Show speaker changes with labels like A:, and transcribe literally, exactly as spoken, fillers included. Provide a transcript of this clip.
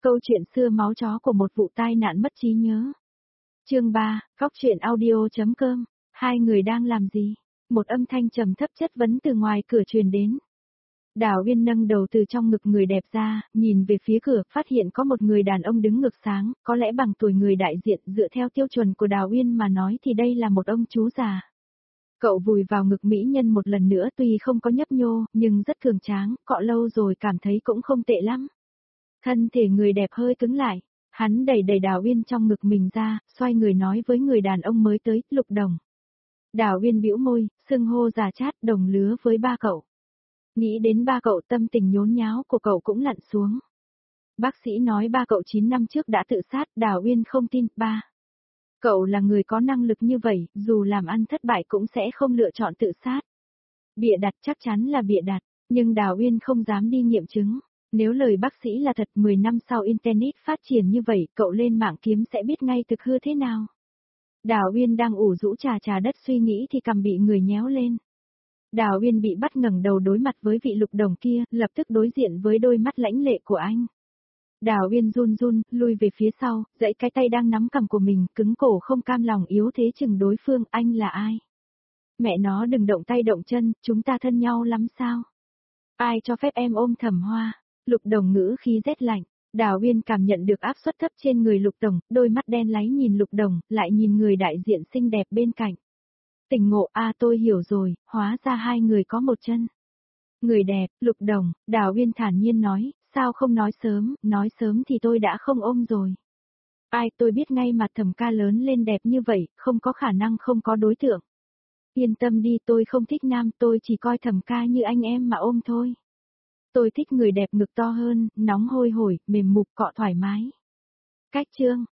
A: Câu chuyện xưa máu chó của một vụ tai nạn mất trí nhớ. Chương ba, góc truyện audio.com. Hai người đang làm gì? Một âm thanh trầm thấp chất vấn từ ngoài cửa truyền đến. Đào Uyên nâng đầu từ trong ngực người đẹp ra, nhìn về phía cửa, phát hiện có một người đàn ông đứng ngược sáng, có lẽ bằng tuổi người đại diện, dựa theo tiêu chuẩn của Đào Uyên mà nói thì đây là một ông chú già. Cậu vùi vào ngực mỹ nhân một lần nữa, tuy không có nhấp nhô, nhưng rất cường tráng, cọ lâu rồi cảm thấy cũng không tệ lắm. Thân thể người đẹp hơi cứng lại, hắn đẩy đẩy Đào Uyên trong ngực mình ra, xoay người nói với người đàn ông mới tới, Lục Đồng. Đào Uyên bĩu môi, xưng hô già chát, đồng lứa với ba cậu. Nghĩ đến ba cậu, tâm tình nhốn nháo của cậu cũng lặn xuống. Bác sĩ nói ba cậu chín năm trước đã tự sát, Đào Uyên không tin, ba. Cậu là người có năng lực như vậy, dù làm ăn thất bại cũng sẽ không lựa chọn tự sát. Bịa đặt chắc chắn là bịa đặt, nhưng Đào Uyên không dám đi nghiệm chứng. Nếu lời bác sĩ là thật, mười năm sau Internet phát triển như vậy, cậu lên mạng kiếm sẽ biết ngay thực hư thế nào. Đào Uyên đang ủ rũ trà trà đất suy nghĩ thì cằm bị người nhéo lên. Đào Uyên bị bắt ngẩng đầu đối mặt với vị Lục Đồng kia, lập tức đối diện với đôi mắt lãnh lệ của anh. Đào Uyên run run, lui về phía sau, giãy cái tay đang nắm cằm của mình, cứng cổ không cam lòng yếu thế chừng đối phương, anh là ai? Mẹ nó đừng động tay động chân, chúng ta thân nhau lắm sao? Ai cho phép em ôm Thẩm Hoa? Lục Đồng ngữ khí rét lạnh. Đào Uyên cảm nhận được áp suất thấp trên người Lục Đồng, đôi mắt đen láy nhìn Lục Đồng, lại nhìn người đại diện xinh đẹp bên cạnh. Tỉnh ngộ, a à, tôi hiểu rồi, hóa ra hai người có một chân. Người đẹp, Lục Đồng, Đào Uyên thản nhiên nói, sao không nói sớm, nói sớm thì tôi đã không ôm rồi. Ai, tôi biết ngay mặt Thẩm ca lớn lên đẹp như vậy, không có khả năng không có đối tượng. Yên tâm đi, tôi không thích nam, tôi chỉ coi Thẩm ca như anh em mà ôm thôi. Tôi thích người đẹp ngực to hơn, nóng hôi hổi, mềm mục, cọ thoải mái. Cách chương,